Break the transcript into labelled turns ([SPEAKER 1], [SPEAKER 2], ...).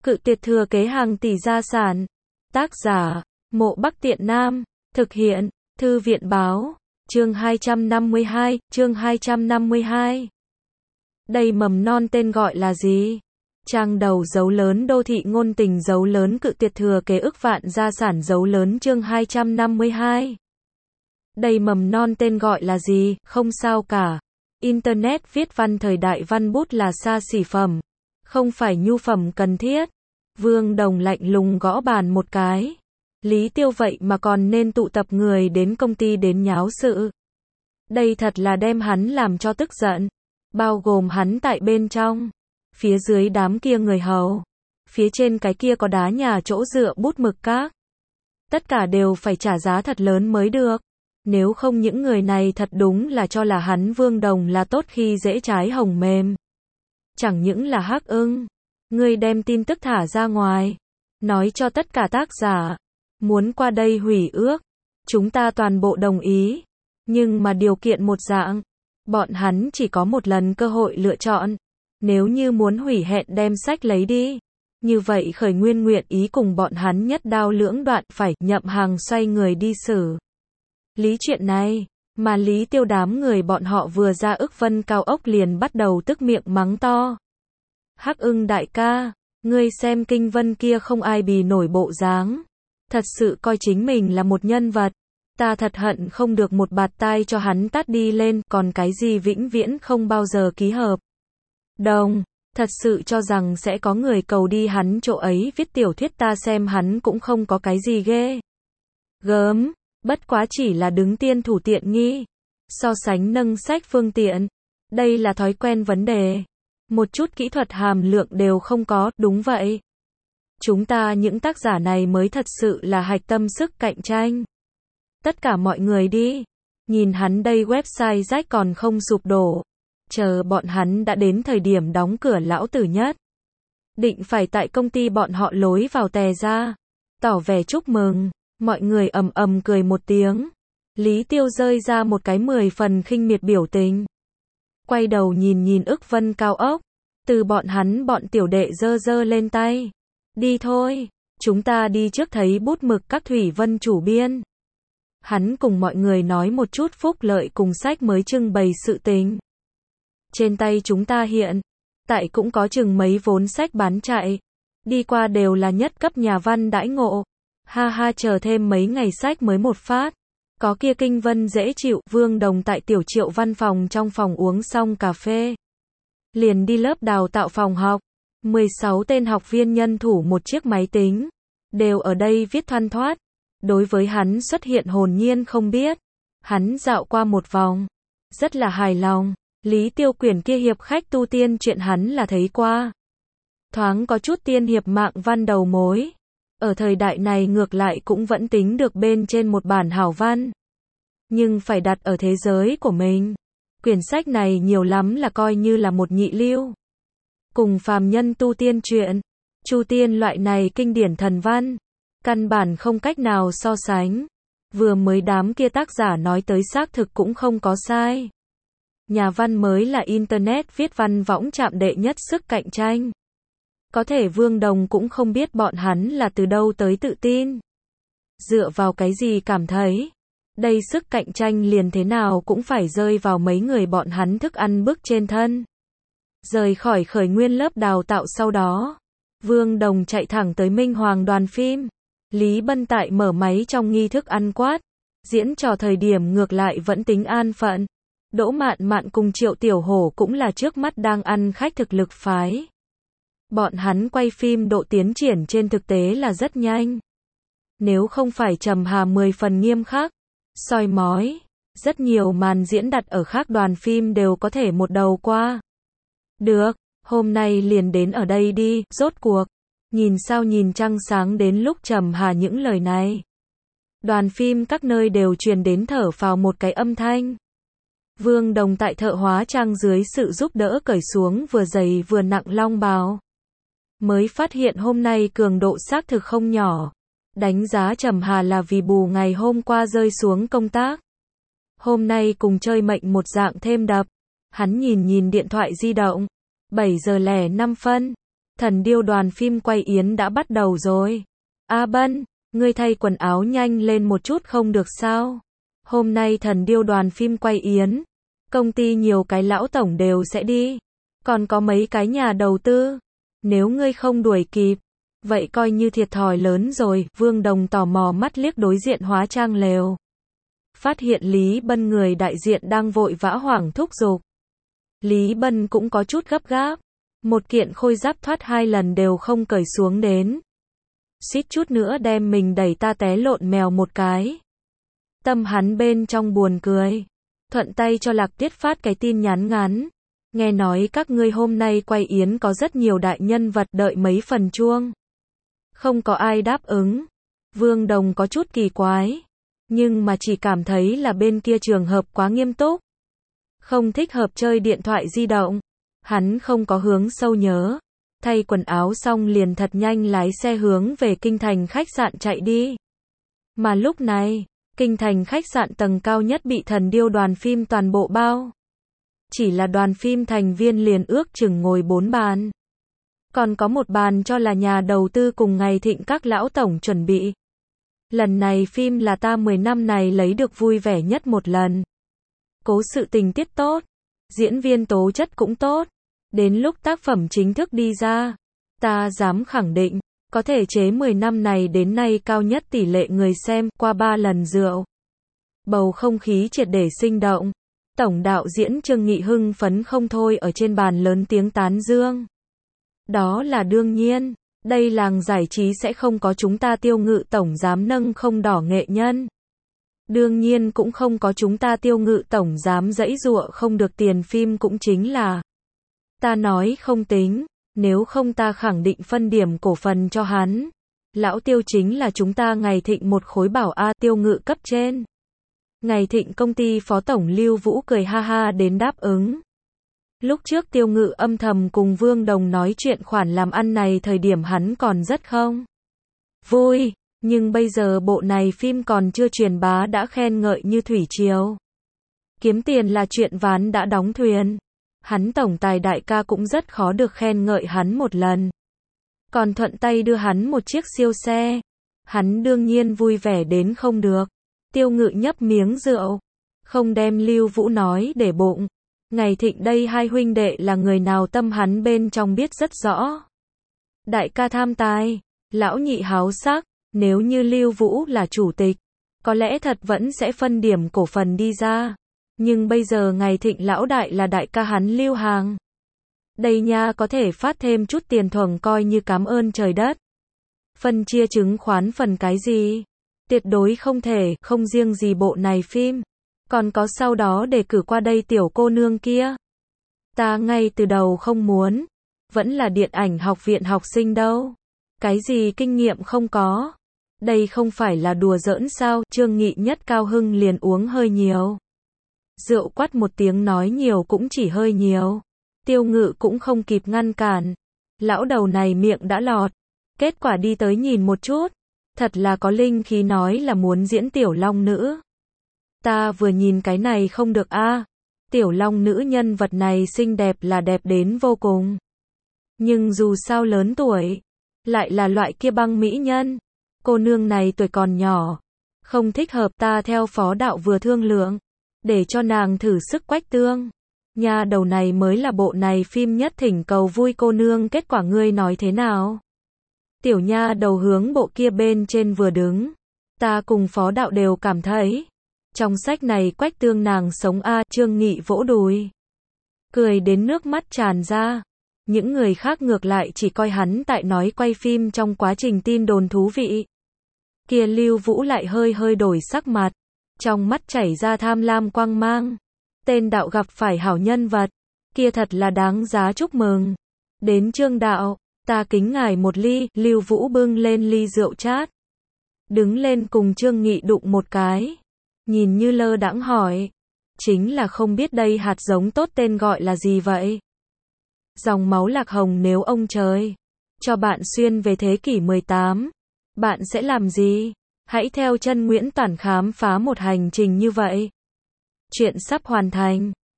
[SPEAKER 1] Cự tuyệt thừa kế hàng tỷ gia sản. Tác giả, Mộ Bắc Tiện Nam. Thực hiện, Thư viện báo. Chương 252. Đây mầm non tên gọi là gì? Trang đầu dấu lớn đô thị ngôn tình dấu lớn cự tuyệt thừa kế ức vạn gia sản dấu lớn chương 252. Đây mầm non tên gọi là gì? Không sao cả. Internet viết văn thời đại văn bút là xa xỉ phẩm, không phải nhu phẩm cần thiết. Vương Đồng lạnh lùng gõ bàn một cái. Lý Tiêu vậy mà còn nên tụ tập người đến công ty đến nháo sự. Đây thật là đem hắn làm cho tức giận. Bao gồm hắn tại bên trong. Phía dưới đám kia người hầu. Phía trên cái kia có đá nhà chỗ dựa bút mực các. Tất cả đều phải trả giá thật lớn mới được. Nếu không những người này thật đúng là cho là hắn Vương Đồng là tốt khi dễ trái hồng mềm. Chẳng những là Hắc Ưng. Ngươi đem tin tức thả ra ngoài. Nói cho tất cả tác giả. Muốn qua đây hủy ước. Chúng ta toàn bộ đồng ý. Nhưng mà điều kiện một dạng. Bọn hắn chỉ có một lần cơ hội lựa chọn. Nếu như muốn hủy hẹn đem sách lấy đi. Như vậy Khởi Nguyên nguyện ý cùng bọn hắn nhất đao lưỡng đoạn phải Nhậm Hàng xoay người đi xử lý chuyện này. Mà Lý Tiêu đám người bọn họ vừa ra ức vân cao ốc liền bắt đầu tức miệng mắng to. Hắc Ưng đại ca, ngươi xem Kinh Vân kia không ai bì nổi bộ dáng. Thật sự coi chính mình là một nhân vật. Ta thật hận không được một bạt tai cho hắn tát đi lên, còn cái gì vĩnh viễn không bao giờ ký hợp đồng. Thật sự cho rằng sẽ có người cầu đi hắn chỗ ấy viết tiểu thuyết, ta xem hắn cũng không có cái gì ghê gớm, bất quá chỉ là đứng tiên thủ tiện nghi. So sánh nâng sách phương tiện, đây là thói quen vấn đề. Một chút kỹ thuật hàm lượng đều không có, đúng vậy. Chúng ta những tác giả này mới thật sự là hạch tâm sức cạnh tranh. Tất cả mọi người đi. Nhìn hắn đây website rách còn không sụp đổ. Chờ bọn hắn đã đến thời điểm đóng cửa lão tử nhất. Định phải tại công ty bọn họ lối vào tè ra. Tỏ vẻ chúc mừng. Mọi người ầm ầm cười một tiếng. Lý Tiêu rơi ra một cái 10 phần khinh miệt biểu tình. Quay đầu nhìn ức vân cao ốc. Từ bọn hắn bọn tiểu đệ giơ lên tay. Đi thôi. Chúng ta đi trước thấy bút mực các Thủy Vân chủ biên. Hắn cùng mọi người nói một chút phúc lợi cùng sách mới trưng bày sự tình. Trên tay chúng ta hiện tại cũng có chừng mấy vốn sách bán chạy. Đi qua đều là nhất cấp nhà văn đãi ngộ. Ha ha, chờ thêm mấy ngày sách mới một phát. Có kia Kinh Vân dễ chịu. Vương Đồng tại Tiểu Triệu văn phòng trong phòng uống xong cà phê. Liền đi lớp đào tạo phòng học. 16 tên học viên nhân thủ một chiếc máy tính. Đều ở đây viết thoăn thoát. Đối với hắn xuất hiện hồn nhiên không biết. Hắn dạo qua một vòng. Rất là hài lòng. Lý Tiêu quyển kia hiệp khách tu tiên chuyện hắn là thấy qua. Thoáng có chút tiên hiệp mạng văn đầu mối. Ở thời đại này ngược lại cũng vẫn tính được bên trên một bản hảo văn. Nhưng phải đặt ở thế giới của mình. Quyển sách này nhiều lắm là coi như là một nhị lưu. Cùng phàm nhân tu tiên truyện, Chu Tiên loại này kinh điển thần văn. Căn bản không cách nào so sánh. Vừa mới đám kia tác giả nói tới xác thực cũng không có sai. Nhà văn mới là Internet viết văn võng chạm đệ nhất sức cạnh tranh. Có thể Vương Đồng cũng không biết bọn hắn là từ đâu tới tự tin. Dựa vào cái gì cảm thấy. Đây sức cạnh tranh liền thế nào cũng phải rơi vào mấy người bọn hắn thức ăn bước trên thân. Rời khỏi Khởi Nguyên lớp đào tạo sau đó. Vương Đồng chạy thẳng tới Minh Hoàng đoàn phim. Lý Bân tại mở máy trong nghi thức ăn quát. Diễn trò thời điểm ngược lại vẫn tính an phận. Đỗ Mạn Mạn cùng Triệu Tiểu Hổ cũng là trước mắt đang ăn khách thực lực phái. Bọn hắn quay phim độ tiến triển trên thực tế là rất nhanh. Nếu không phải trầm hà 10 phần nghiêm khắc, soi mói, rất nhiều màn diễn đặt ở khác đoàn phim đều có thể một đầu qua. Được, hôm nay liền đến ở đây đi, rốt cuộc. Nhìn sao nhìn trăng sáng đến lúc trầm hà những lời này. Đoàn phim các nơi đều truyền đến thở phào một cái âm thanh. Vương Đồng tại thợ hóa trang dưới sự giúp đỡ cởi xuống vừa dày vừa nặng long bào. Mới phát hiện hôm nay cường độ xác thực không nhỏ. Đánh giá trầm hà là vì bù ngày hôm qua rơi xuống công tác. Hôm nay cùng chơi mệnh một dạng thêm đập. Hắn nhìn điện thoại di động. 7:05. Thần điêu đoàn phim quay yến đã bắt đầu rồi. A Bân, ngươi thay quần áo nhanh lên một chút không được sao? Hôm nay thần điêu đoàn phim quay yến, công ty nhiều cái lão tổng đều sẽ đi, còn có mấy cái nhà đầu tư. Nếu ngươi không đuổi kịp, vậy coi như thiệt thòi lớn rồi. Vương Đồng tò mò mắt liếc đối diện hóa trang lều, phát hiện Lý Bân người đại diện đang vội vã hoảng thúc giục. Lý Bân cũng có chút gấp gáp, một kiện khôi giáp thoát 2 lần đều không cởi xuống đến, suýt chút nữa đem mình đẩy ta té lộn mèo một cái. Tâm hắn bên trong buồn cười, thuận tay cho Lạc Tiết phát cái tin nhắn ngắn. Nghe nói các ngươi hôm nay quay yến có rất nhiều đại nhân vật đợi mấy phần chuông. Không có ai đáp ứng. Vương Đồng có chút kỳ quái, nhưng mà chỉ cảm thấy là bên kia trường hợp quá nghiêm túc, không thích hợp chơi điện thoại di động. Hắn không có hướng sâu nhớ, thay quần áo xong liền thật nhanh lái xe hướng về kinh thành khách sạn chạy đi. Mà lúc này, kinh thành khách sạn tầng cao nhất bị thần điêu đoàn phim toàn bộ bao. Chỉ là đoàn phim thành viên liền ước chừng ngồi 4 bàn. Còn có một bàn cho là nhà đầu tư cùng ngày thịnh các lão tổng chuẩn bị. Lần này phim là ta 10 năm này lấy được vui vẻ nhất một lần. Cố sự tình tiết tốt, diễn viên tố chất cũng tốt. Đến lúc tác phẩm chính thức đi ra, ta dám khẳng định, có thể chế 10 năm này đến nay cao nhất tỷ lệ người xem qua 3 lần rượu. Bầu không khí triệt để sinh động. Tổng đạo diễn Trương Nghị hưng phấn không thôi ở trên bàn lớn tiếng tán dương. Đó là đương nhiên, đây làng giải trí sẽ không có chúng ta Tiêu Ngự tổng giám nâng không đỏ nghệ nhân. Đương nhiên cũng không có chúng ta Tiêu Ngự tổng giám giãy giụa không được tiền phim cũng chính là. Ta nói không tính, nếu không ta khẳng định phân điểm cổ phần cho hắn. Lão Tiêu chính là chúng ta ngày thịnh một khối bảo A Tiêu Ngự cấp trên. Ngày thịnh công ty phó tổng Lưu Vũ cười ha ha đến đáp ứng. Lúc trước Tiêu Ngự âm thầm cùng Vương Đồng nói chuyện khoản làm ăn này thời điểm hắn còn rất không vui, nhưng bây giờ bộ này phim còn chưa truyền bá đã khen ngợi như thủy triều. Kiếm tiền là chuyện ván đã đóng thuyền. Hắn tổng tài đại ca cũng rất khó được khen ngợi hắn một lần. Còn thuận tay đưa hắn một chiếc siêu xe. Hắn đương nhiên vui vẻ đến không được. Tiêu Ngự nhấp miếng rượu, không đem Lưu Vũ nói để bụng. Ngày thịnh đây hai huynh đệ là người nào tâm hắn bên trong biết rất rõ. Đại ca tham tài, lão nhị háo sắc, nếu như Lưu Vũ là chủ tịch, có lẽ thật vẫn sẽ phân điểm cổ phần đi ra. Nhưng bây giờ ngày thịnh lão đại là đại ca hắn Lưu Hàng. Đây nha có thể phát thêm chút tiền thưởng coi như cảm ơn trời đất. Phân chia chứng khoán phần cái gì? Tuyệt đối không thể, không riêng gì bộ này phim. Còn có sau đó để cử qua đây tiểu cô nương kia. Ta ngay từ đầu không muốn. Vẫn là điện ảnh học viện học sinh đâu. Cái gì kinh nghiệm không có. Đây không phải là đùa giỡn sao? Trương Nghị nhất cao hưng liền uống hơi nhiều. Rượu quát một tiếng nói nhiều cũng chỉ hơi nhiều. Tiêu Ngự cũng không kịp ngăn cản. Lão đầu này miệng đã lọt. Kết quả đi tới nhìn một chút. Thật là có linh khí nói là muốn diễn tiểu long nữ. Ta vừa nhìn cái này không được a. Tiểu long nữ nhân vật này xinh đẹp là đẹp đến vô cùng. Nhưng dù sao lớn tuổi, lại là loại kia băng mỹ nhân. Cô nương này tuổi còn nhỏ, không thích hợp. Ta theo phó đạo vừa thương lượng, để cho nàng thử sức quách tương. Nha đầu này mới là bộ này phim nhất thỉnh cầu vui cô nương, kết quả ngươi nói thế nào? Tiểu nha đầu hướng bộ kia bên trên vừa đứng. Ta cùng phó đạo đều cảm thấy, trong sách này quách tương nàng sống a. Trương Nghị vỗ đùi, cười đến nước mắt tràn ra. Những người khác ngược lại chỉ coi hắn tại nói quay phim trong quá trình tin đồn thú vị. Kia Lưu Vũ lại hơi hơi đổi sắc mặt, trong mắt chảy ra tham lam quang mang. Tên đạo gặp phải hảo nhân vật, kia thật là đáng giá chúc mừng. Đến Trương đạo, ta kính ngài một ly. Lưu Vũ bưng lên ly rượu chát, đứng lên cùng Trương Nghị đụng một cái, nhìn như lơ đãng hỏi, chính là không biết đây hạt giống tốt tên gọi là gì vậy? Dòng máu lạc hồng nếu ông trời cho bạn xuyên về thế kỷ 18, bạn sẽ làm gì? Hãy theo chân Nguyễn Toản khám phá một hành trình như vậy. Chuyện sắp hoàn thành.